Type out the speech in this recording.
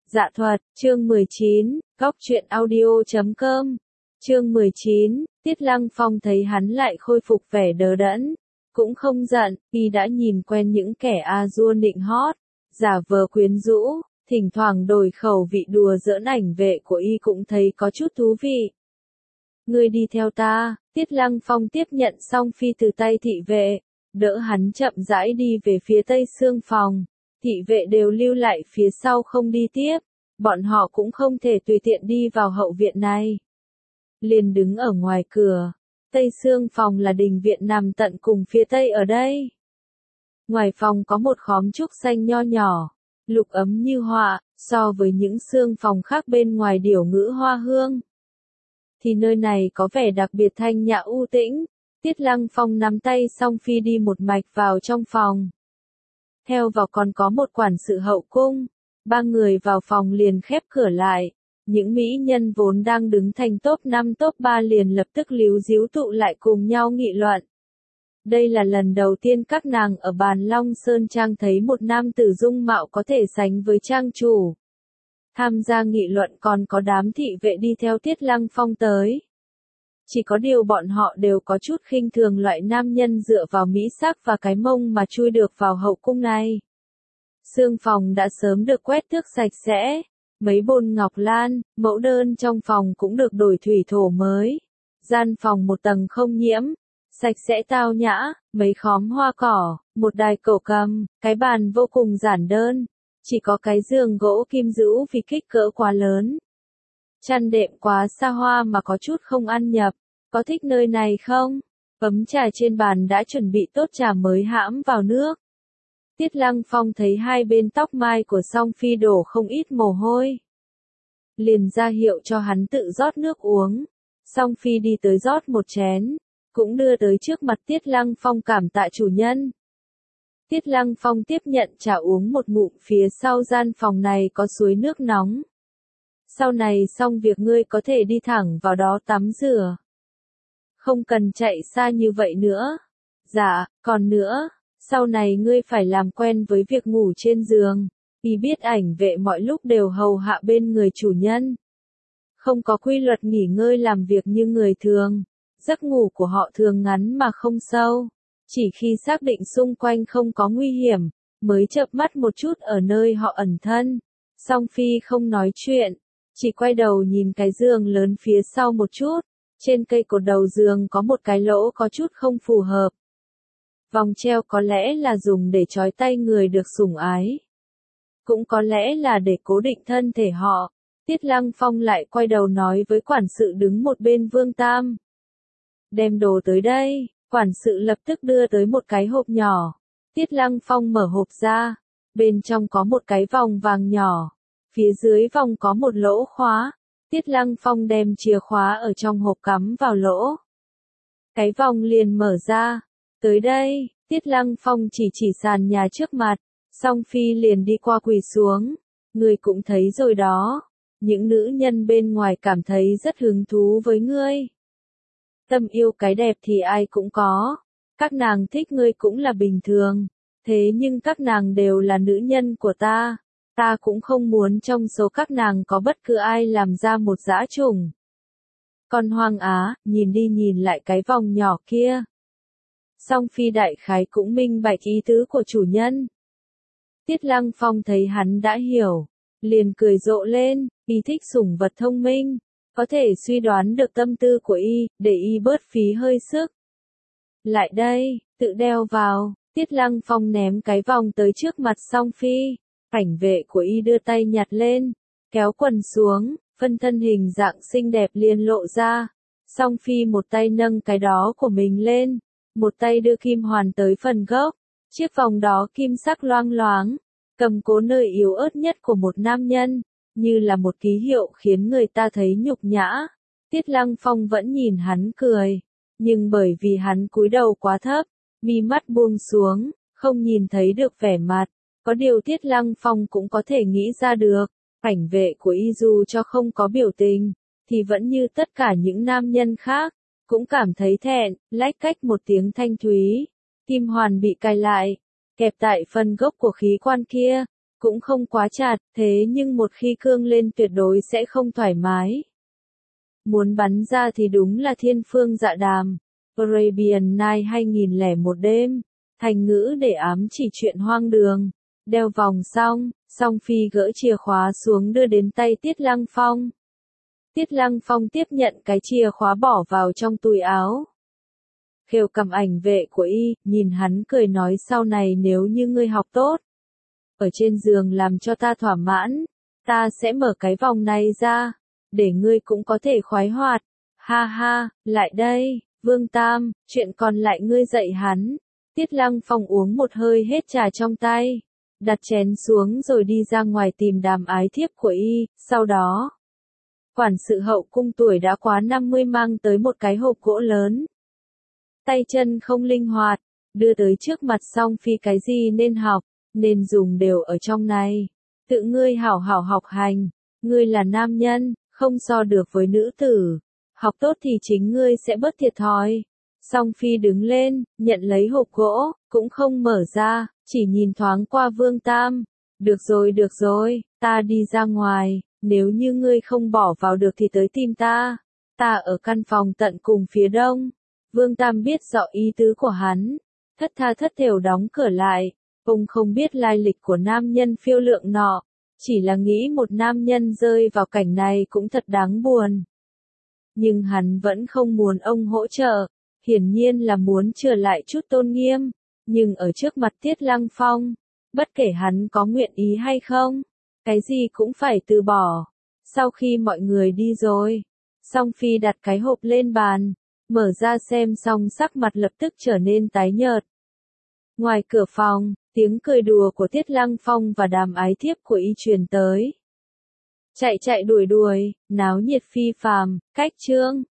Dạ thuật, chương 19, góc truyện audio.com. Chương 19, Tiết Lăng Phong thấy hắn lại khôi phục vẻ đờ đẫn, cũng không giận, y đã nhìn quen những kẻ a-dua nịnh hót, giả vờ quyến rũ, thỉnh thoảng đổi khẩu vị đùa giỡn ảnh vệ của y cũng thấy có chút thú vị. Ngươi đi theo ta, Tiết Lăng Phong tiếp nhận song phi từ tay thị vệ, đỡ hắn chậm rãi đi về phía tây xương phòng. Thị vệ đều lưu lại phía sau không đi tiếp, bọn họ cũng không thể tùy tiện đi vào hậu viện này. Liền đứng ở ngoài cửa, tây xương phòng là đình viện nằm tận cùng phía tây ở đây. Ngoài phòng có một khóm trúc xanh nho nhỏ, lục ấm như họa, so với những xương phòng khác bên ngoài điểu ngữ hoa hương. Thì nơi này có vẻ đặc biệt thanh nhã u tĩnh. Tiết Lăng Phong nắm tay song phi đi một mạch vào trong phòng. Theo vào còn có một quản sự hậu cung, ba người vào phòng liền khép cửa lại, những mỹ nhân vốn đang đứng thành top 5 top 3 liền lập tức líu ríu tụ lại cùng nhau nghị luận. Đây là lần đầu tiên các nàng ở bàn Long Sơn Trang thấy một nam tử dung mạo có thể sánh với trang chủ. Tham gia nghị luận còn có đám thị vệ đi theo Tiết Lăng Phong tới. Chỉ có điều bọn họ đều có chút khinh thường loại nam nhân dựa vào mỹ sắc và cái mông mà chui được vào hậu cung này. Xương phòng đã sớm được quét tước sạch sẽ, mấy bồn ngọc lan, mẫu đơn trong phòng cũng được đổi thủy thổ mới. Gian phòng một tầng không nhiễm, sạch sẽ tao nhã, mấy khóm hoa cỏ, một đài cổ cầm, cái bàn vô cùng giản đơn, chỉ có cái giường gỗ kim dữ vì kích cỡ quá lớn. Chăn đệm quá xa hoa mà có chút không ăn nhập, có thích nơi này không? Ấm trà trên bàn đã chuẩn bị tốt trà mới hãm vào nước. Tiết Lăng Phong thấy hai bên tóc mai của song phi đổ không ít mồ hôi. Liền ra hiệu cho hắn tự rót nước uống. Song phi đi tới rót một chén, cũng đưa tới trước mặt Tiết Lăng Phong cảm tạ chủ nhân. Tiết Lăng Phong tiếp nhận trà uống một ngụm, phía sau gian phòng này có suối nước nóng. Sau này xong việc ngươi có thể đi thẳng vào đó tắm rửa. Không cần chạy xa như vậy nữa. Dạ, còn nữa, sau này ngươi phải làm quen với việc ngủ trên giường. Y biết ảnh vệ mọi lúc đều hầu hạ bên người chủ nhân. Không có quy luật nghỉ ngơi làm việc như người thường. Giấc ngủ của họ thường ngắn mà không sâu. Chỉ khi xác định xung quanh không có nguy hiểm, mới chợp mắt một chút ở nơi họ ẩn thân. Song phi không nói chuyện, chỉ quay đầu nhìn cái giường lớn phía sau một chút. Trên cây cột đầu giường có một cái lỗ có chút không phù hợp. Vòng treo có lẽ là dùng để trói tay người được sủng ái. Cũng có lẽ là để cố định thân thể họ. Tiết Lăng Phong lại quay đầu nói với quản sự đứng một bên Vương Tam. Đem đồ tới đây, quản sự lập tức đưa tới một cái hộp nhỏ. Tiết Lăng Phong mở hộp ra, bên trong có một cái vòng vàng nhỏ. Phía dưới vòng có một lỗ khóa. Tiết Lăng Phong đem chìa khóa ở trong hộp cắm vào lỗ. Cái vòng liền mở ra. Tới đây, Tiết Lăng Phong chỉ sàn nhà trước mặt. Song phi liền đi qua quỳ xuống. Ngươi cũng thấy rồi đó. Những nữ nhân bên ngoài cảm thấy rất hứng thú với ngươi. Tâm yêu cái đẹp thì ai cũng có. Các nàng thích ngươi cũng là bình thường. Thế nhưng các nàng đều là nữ nhân của ta. Ta cũng không muốn trong số các nàng có bất cứ ai làm ra một dã trùng. Còn Hoàng Á, nhìn đi nhìn lại cái vòng nhỏ kia. Song phi đại khái cũng minh bạch ý tứ của chủ nhân. Tiết Lăng Phong thấy hắn đã hiểu, liền cười rộ lên, y thích sủng vật thông minh, có thể suy đoán được tâm tư của y, để y bớt phí hơi sức. Lại đây, tự đeo vào, Tiết Lăng Phong ném cái vòng tới trước mặt song phi. Cảnh vệ của y đưa tay nhặt lên, kéo quần xuống, phân thân hình dạng xinh đẹp liền lộ ra. Song phi một tay nâng cái đó của mình lên, một tay đưa kim hoàn tới phần gốc. Chiếc vòng đó kim sắc loang loáng, cầm cố nơi yếu ớt nhất của một nam nhân, như là một ký hiệu khiến người ta thấy nhục nhã. Tiết Lăng Phong vẫn nhìn hắn cười, nhưng bởi vì hắn cúi đầu quá thấp, mi mắt buông xuống, không nhìn thấy được vẻ mặt. Có điều Tiết Lăng Phong cũng có thể nghĩ ra được, cảnh vệ của y dù cho không có biểu tình, thì vẫn như tất cả những nam nhân khác, cũng cảm thấy thẹn, lách cách một tiếng thanh thúy. Kim hoàn bị cài lại, kẹp tại phần gốc của khí quan kia, cũng không quá chặt, thế nhưng một khi cương lên tuyệt đối sẽ không thoải mái. Muốn bắn ra thì đúng là thiên phương dạ đàm. Arabian Night 2001 đêm, thành ngữ để ám chỉ chuyện hoang đường. Đeo vòng xong, Song Phi gỡ chìa khóa xuống đưa đến tay Tiết Lăng Phong. Tiết Lăng Phong tiếp nhận cái chìa khóa bỏ vào trong túi áo. Khều cầm ảnh vệ của y, nhìn hắn cười nói sau này nếu như ngươi học tốt, ở trên giường làm cho ta thỏa mãn, ta sẽ mở cái vòng này ra, để ngươi cũng có thể khoái hoạt. Ha ha, lại đây, Vương Tam, chuyện còn lại ngươi dạy hắn. Tiết Lăng Phong uống một hơi hết trà trong tay, đặt chén xuống rồi đi ra ngoài tìm Đàm Ái Thiếp của y, sau đó, quản sự hậu cung tuổi đã quá 50 mang tới một cái hộp gỗ lớn. Tay chân không linh hoạt, đưa tới trước mặt Song Phi cái gì nên học, nên dùng đều ở trong này. Tự ngươi hảo hảo học hành, ngươi là nam nhân, không so được với nữ tử. Học tốt thì chính ngươi sẽ bớt thiệt thòi. Song Phi đứng lên, nhận lấy hộp gỗ, cũng không mở ra, chỉ nhìn thoáng qua Vương Tam. Được rồi, ta đi ra ngoài, nếu như ngươi không bỏ vào được thì tới tìm ta. Ta ở căn phòng tận cùng phía đông. Vương Tam biết rõ ý tứ của hắn, thất tha thất thểu đóng cửa lại. Ông không biết lai lịch của nam nhân phiêu lượng nọ, chỉ là nghĩ một nam nhân rơi vào cảnh này cũng thật đáng buồn. Nhưng hắn vẫn không muốn ông hỗ trợ, hiển nhiên là muốn trở lại chút tôn nghiêm, nhưng ở trước mặt Tiết Lăng Phong, bất kể hắn có nguyện ý hay không, cái gì cũng phải từ bỏ. Sau khi mọi người đi rồi, Song Phi đặt cái hộp lên bàn, mở ra xem xong sắc mặt lập tức trở nên tái nhợt. Ngoài cửa phòng, tiếng cười đùa của Tiết Lăng Phong và Đàm Ái Thiếp của y truyền tới. Chạy đuổi, náo nhiệt phi phàm, cách chương.